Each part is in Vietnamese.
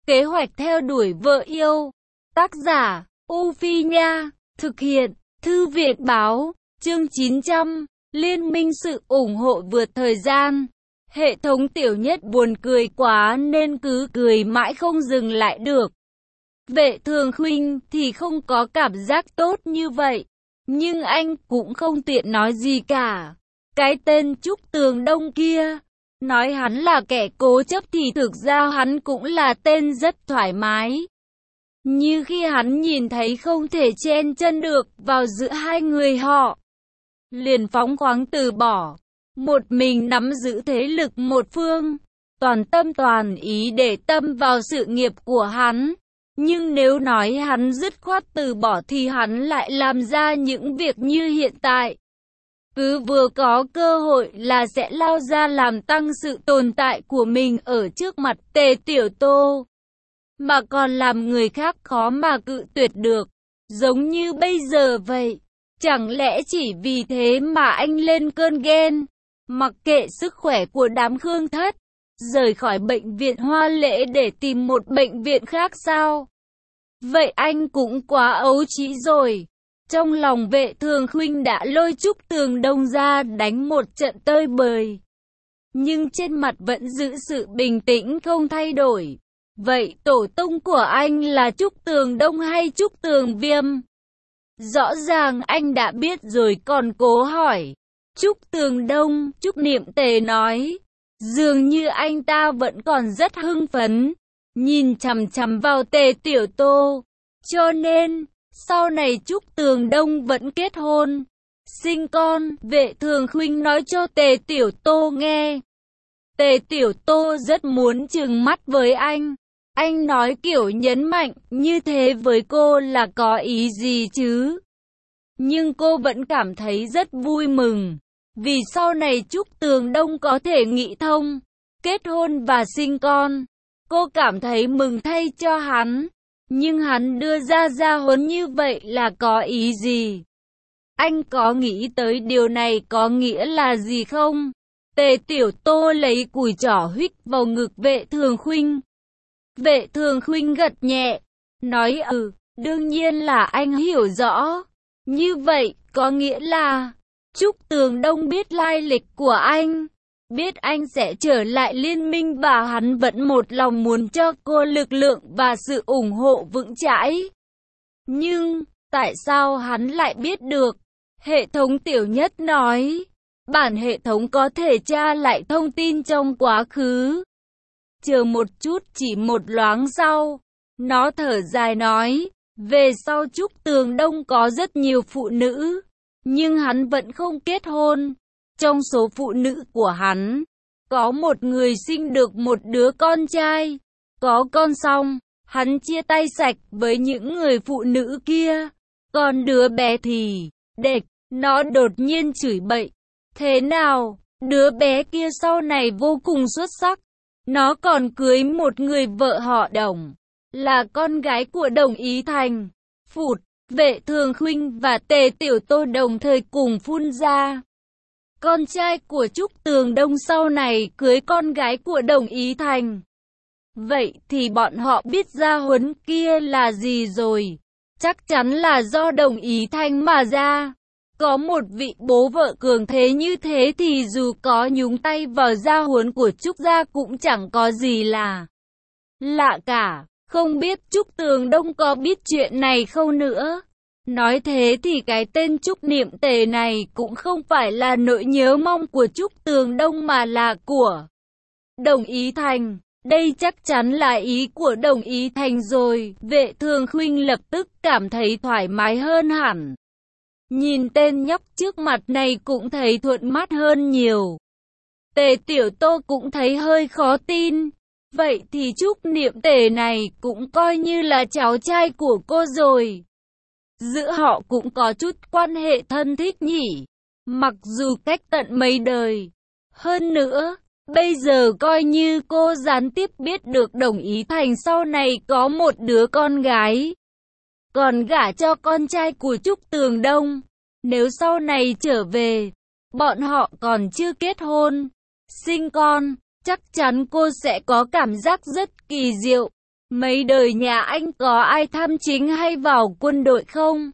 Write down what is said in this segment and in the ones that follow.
Kế hoạch theo đuổi vợ yêu. Tác giả, U Phi Nha. Thực hiện, Thư viện Báo. Chương 900. Liên minh sự ủng hộ vượt thời gian. Hệ thống Tiểu Nhất buồn cười quá nên cứ cười mãi không dừng lại được. Vệ Thường Khuynh thì không có cảm giác tốt như vậy. Nhưng anh cũng không tiện nói gì cả. Cái tên Trúc Tường Đông kia, nói hắn là kẻ cố chấp thì thực ra hắn cũng là tên rất thoải mái. Như khi hắn nhìn thấy không thể chen chân được vào giữa hai người họ, liền phóng khoáng từ bỏ, một mình nắm giữ thế lực một phương, toàn tâm toàn ý để tâm vào sự nghiệp của hắn. Nhưng nếu nói hắn dứt khoát từ bỏ thì hắn lại làm ra những việc như hiện tại. Cứ vừa có cơ hội là sẽ lao ra làm tăng sự tồn tại của mình ở trước mặt Tề Tiểu Tô. Mà còn làm người khác khó mà cự tuyệt được, giống như bây giờ vậy. Chẳng lẽ chỉ vì thế mà anh lên cơn ghen, mặc kệ sức khỏe của đám Khương Thất, rời khỏi bệnh viện Hoa Lễ để tìm một bệnh viện khác sao? Vậy anh cũng quá ấu trĩ rồi. Trong lòng Vệ Thường Khuynh đã lôi Trúc Tường Đông ra đánh một trận tơi bời. Nhưng trên mặt vẫn giữ sự bình tĩnh không thay đổi. Vậy tổ tông của anh là Trúc Tường Đông hay Trúc Tường Viêm? Rõ ràng anh đã biết rồi còn cố hỏi. Trúc Tường Đông, Trúc Niệm Tề nói. Dường như anh ta vẫn còn rất hưng phấn, nhìn chằm chằm vào Tề Tiểu Tô. Cho nên, sau này Trúc Tường Đông vẫn kết hôn, sinh con. Vệ Thường Khuynh nói cho Tề Tiểu Tô nghe. Tề Tiểu Tô rất muốn trừng mắt với anh. Anh nói kiểu nhấn mạnh như thế với cô là có ý gì chứ? Nhưng cô vẫn cảm thấy rất vui mừng. Vì sau này Trúc Tường Đông có thể nghĩ thông, kết hôn và sinh con. Cô cảm thấy mừng thay cho hắn. Nhưng hắn đưa ra gia huấn như vậy là có ý gì? Anh có nghĩ tới điều này có nghĩa là gì không? Tề Tiểu Tô lấy cùi trỏ huých vào ngực Vệ Thường Khuynh. Vệ Thường Khuynh gật nhẹ, nói đương nhiên là anh hiểu rõ. Như vậy, có nghĩa là Trúc Tường Đông biết lai lịch của anh, biết anh sẽ trở lại liên minh và hắn vẫn một lòng muốn cho cô lực lượng và sự ủng hộ vững chãi. Nhưng, tại sao hắn lại biết được? Hệ thống Tiểu Nhất nói, bản hệ thống có thể tra lại thông tin trong quá khứ. Chờ một chút, chỉ một loáng sau, nó thở dài nói, về sau Trúc Tường Đông có rất nhiều phụ nữ, nhưng hắn vẫn không kết hôn. Trong số phụ nữ của hắn, có một người sinh được một đứa con trai. Có con xong, hắn chia tay sạch với những người phụ nữ kia. Còn đứa bé thì, đệt, nó đột nhiên chửi bậy. Thế nào, đứa bé kia sau này vô cùng xuất sắc. Nó còn cưới một người vợ họ Đồng, là con gái của Đồng Ý Thành. Phụt, Vệ Thường Khuynh và Tề Tiểu Tô đồng thời cùng phun ra. Con trai của Trúc Tường Đông sau này cưới con gái của Đồng Ý Thành. Vậy thì bọn họ biết gia huấn kia là gì rồi? Chắc chắn là do Đồng Ý Thành mà ra. Có một vị bố vợ cường thế như thế thì dù có nhúng tay vào gia huấn của Trúc gia cũng chẳng có gì là lạ cả. Không biết Trúc Tường Đông có biết chuyện này không nữa. Nói thế thì cái tên Trúc Niệm Tề này cũng không phải là nỗi nhớ mong của Trúc Tường Đông mà là của Đồng Ý Thành. Đây chắc chắn là ý của Đồng Ý Thành rồi. Vệ Thường Khuynh lập tức cảm thấy thoải mái hơn hẳn. Nhìn tên nhóc trước mặt này cũng thấy thuận mắt hơn nhiều. Tề Tiểu Tô cũng thấy hơi khó tin. Vậy thì Trúc Niệm Tề này cũng coi như là cháu trai của cô rồi. Giữa họ cũng có chút quan hệ thân thích nhỉ. Mặc dù cách tận mấy đời. Hơn nữa, bây giờ coi như cô gián tiếp biết được Đồng Ý Thành sau này có một đứa con gái. Còn gả cho con trai của Trúc Tường Đông. Nếu sau này trở về, bọn họ còn chưa kết hôn, sinh con, chắc chắn cô sẽ có cảm giác rất kỳ diệu. Mấy đời nhà anh có ai tham chính hay vào quân đội không?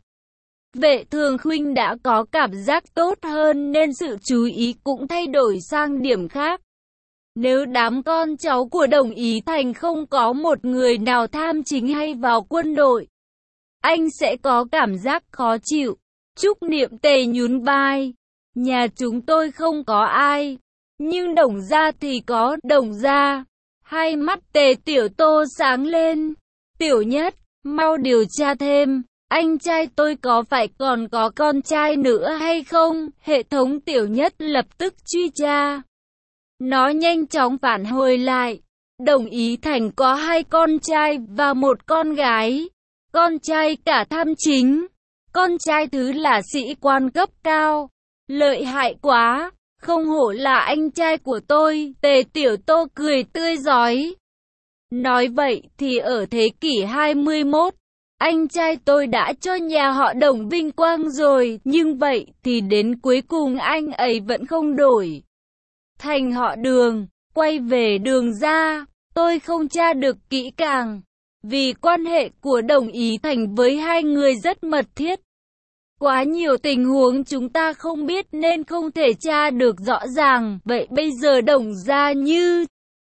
Vệ Thường Khuynh đã có cảm giác tốt hơn nên sự chú ý cũng thay đổi sang điểm khác. Nếu đám con cháu của Đồng Ý Thành không có một người nào tham chính hay vào quân đội, anh sẽ có cảm giác khó chịu. Trúc Niệm Tề nhún vai. Nhà chúng tôi không có ai, nhưng Đồng gia thì có. Đồng gia. Hai mắt Tề Tiểu Tô sáng lên. Tiểu Nhất, mau điều tra thêm. Anh trai tôi có phải còn có con trai nữa hay không? Hệ thống Tiểu Nhất lập tức truy tra. Nó nhanh chóng phản hồi lại. Đồng Ý Thành có 2 con trai và 1 con gái. Con trai cả tham chính. Con trai thứ là sĩ quan cấp cao. Lợi hại quá. Không hổ là anh trai của tôi. Tề Tiểu Tô cười tươi rói. Nói vậy thì ở thế kỷ 21, anh trai tôi đã cho nhà họ Đồng vinh quang rồi. Nhưng vậy thì đến cuối cùng anh ấy vẫn không đổi thành họ Đường. Quay về Đường gia, tôi không tra được kỹ càng, vì quan hệ của Đồng Ý Thành với hai người rất mật thiết. Quá nhiều tình huống chúng ta không biết nên không thể tra được rõ ràng. Vậy bây giờ Đồng gia như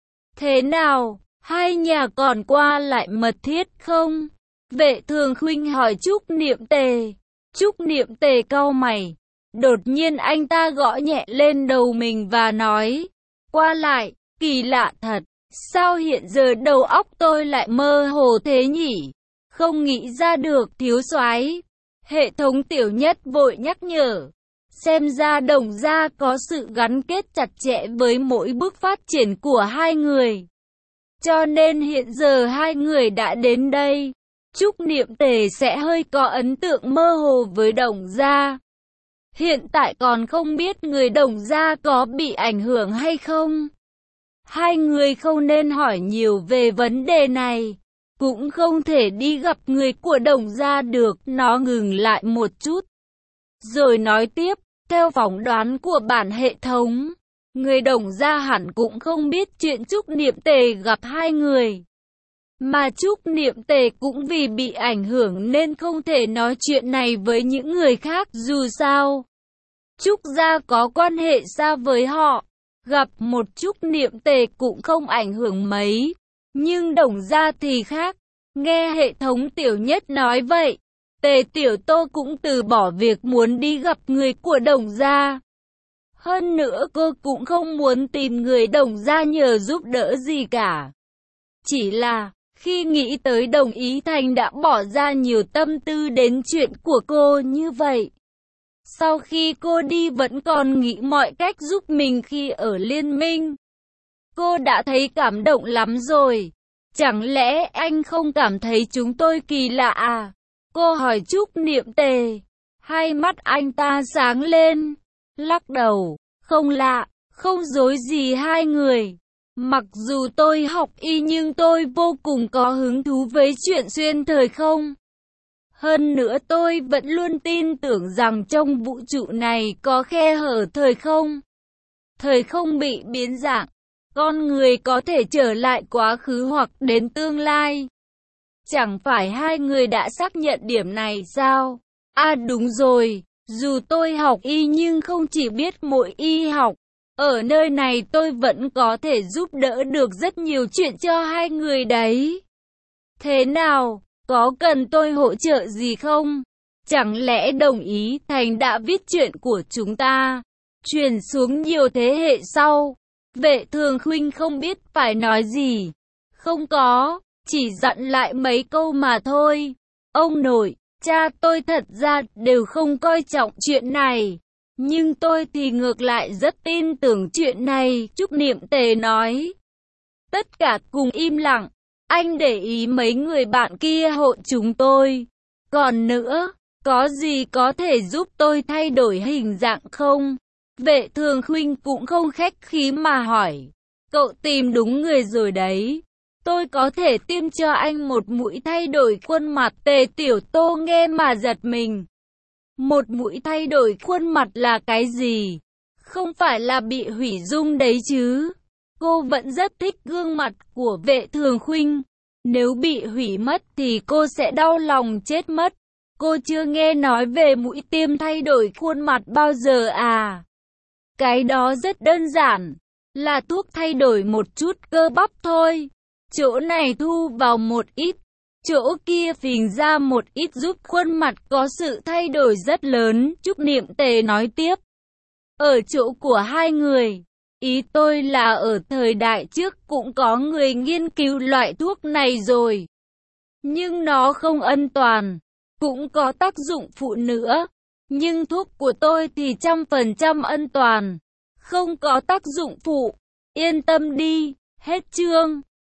thế nào? Hai nhà còn qua lại mật thiết không? Vệ Thường Khuynh hỏi Trúc Niệm Tề. Trúc Niệm Tề cau mày. Đột nhiên anh ta gõ nhẹ lên đầu mình và nói, qua lại, kỳ lạ thật. Sao hiện giờ đầu óc tôi lại mơ hồ thế nhỉ? Không nghĩ ra được, thiếu soái. Hệ thống Tiểu Nhất vội nhắc nhở. Xem ra Đồng gia có sự gắn kết chặt chẽ với mỗi bước phát triển của hai người. Cho nên hiện giờ hai người đã đến đây. Trúc Niệm Tề sẽ hơi có ấn tượng mơ hồ với Đồng gia. Hiện tại còn không biết người Đồng gia có bị ảnh hưởng hay không. Hai người không nên hỏi nhiều về vấn đề này. Cũng không thể đi gặp người của Đồng gia được. Nó ngừng lại một chút, rồi nói tiếp. Theo phỏng đoán của bản hệ thống, người Đồng gia hẳn cũng không biết chuyện Trúc Niệm Tề gặp hai người. Mà Trúc Niệm Tề cũng vì bị ảnh hưởng nên không thể nói chuyện này với những người khác. Dù sao, Trúc gia có quan hệ xa với họ. Gặp một Trúc Niệm Tề cũng không ảnh hưởng mấy. Nhưng Đồng gia thì khác. Nghe hệ thống Tiểu Nhất nói vậy, Tề Tiểu Tô cũng từ bỏ việc muốn đi gặp người của Đồng gia. Hơn nữa cô cũng không muốn tìm người Đồng gia nhờ giúp đỡ gì cả. Chỉ là, khi nghĩ tới Đồng Ý Thành đã bỏ ra nhiều tâm tư đến chuyện của cô như vậy. Sau khi cô đi vẫn còn nghĩ mọi cách giúp mình khi ở liên minh. Cô đã thấy cảm động lắm rồi. Chẳng lẽ anh không cảm thấy chúng tôi kỳ lạ à? Cô hỏi Trúc Niệm Tề. Hai mắt anh ta sáng lên. Lắc đầu. Không lạ, không dối gì hai người. Mặc dù tôi học y nhưng tôi vô cùng có hứng thú với chuyện xuyên thời không. Hơn nữa tôi vẫn luôn tin tưởng rằng trong vũ trụ này có khe hở thời không. Thời không bị biến dạng. Con người có thể trở lại quá khứ hoặc đến tương lai. Chẳng phải hai người đã xác nhận điểm này sao? À đúng rồi, dù tôi học y nhưng không chỉ biết mỗi y học. Ở nơi này tôi vẫn có thể giúp đỡ được rất nhiều chuyện cho hai người đấy. Thế nào, có cần tôi hỗ trợ gì không? Chẳng lẽ Đồng Ý Thành đã viết chuyện của chúng ta, truyền xuống nhiều thế hệ sau? Vệ Thường Khuynh không biết phải nói gì. Không có, chỉ dặn lại mấy câu mà thôi. Ông nội, cha tôi thật ra đều không coi trọng chuyện này. Nhưng tôi thì ngược lại rất tin tưởng chuyện này, Trúc Niệm Tề nói. Tất cả cùng im lặng. Anh để ý mấy người bạn kia hộ chúng tôi. Còn nữa, có gì có thể giúp tôi thay đổi hình dạng không? Vệ Thường Khuynh cũng không khách khí mà hỏi. Cậu tìm đúng người rồi đấy. Tôi có thể tiêm cho anh một mũi thay đổi khuôn mặt. Tề Tiểu Tô nghe mà giật mình. Một mũi thay đổi khuôn mặt là cái gì? Không phải là bị hủy dung đấy chứ? Cô vẫn rất thích gương mặt của Vệ Thường Khuynh. Nếu bị hủy mất thì cô sẽ đau lòng chết mất. Cô chưa nghe nói về mũi tiêm thay đổi khuôn mặt bao giờ à? Cái đó rất đơn giản, là thuốc thay đổi một chút cơ bắp thôi. Chỗ này thu vào một ít, chỗ kia phình ra một ít giúp khuôn mặt có sự thay đổi rất lớn. Trúc Niệm Tề nói tiếp. Ở chỗ của hai người, ý tôi là ở thời đại trước cũng có người nghiên cứu loại thuốc này rồi. Nhưng nó không an toàn, cũng có tác dụng phụ nữa. Nhưng thuốc của tôi thì 100% an toàn, không có tác dụng phụ. Yên tâm đi, hết chương.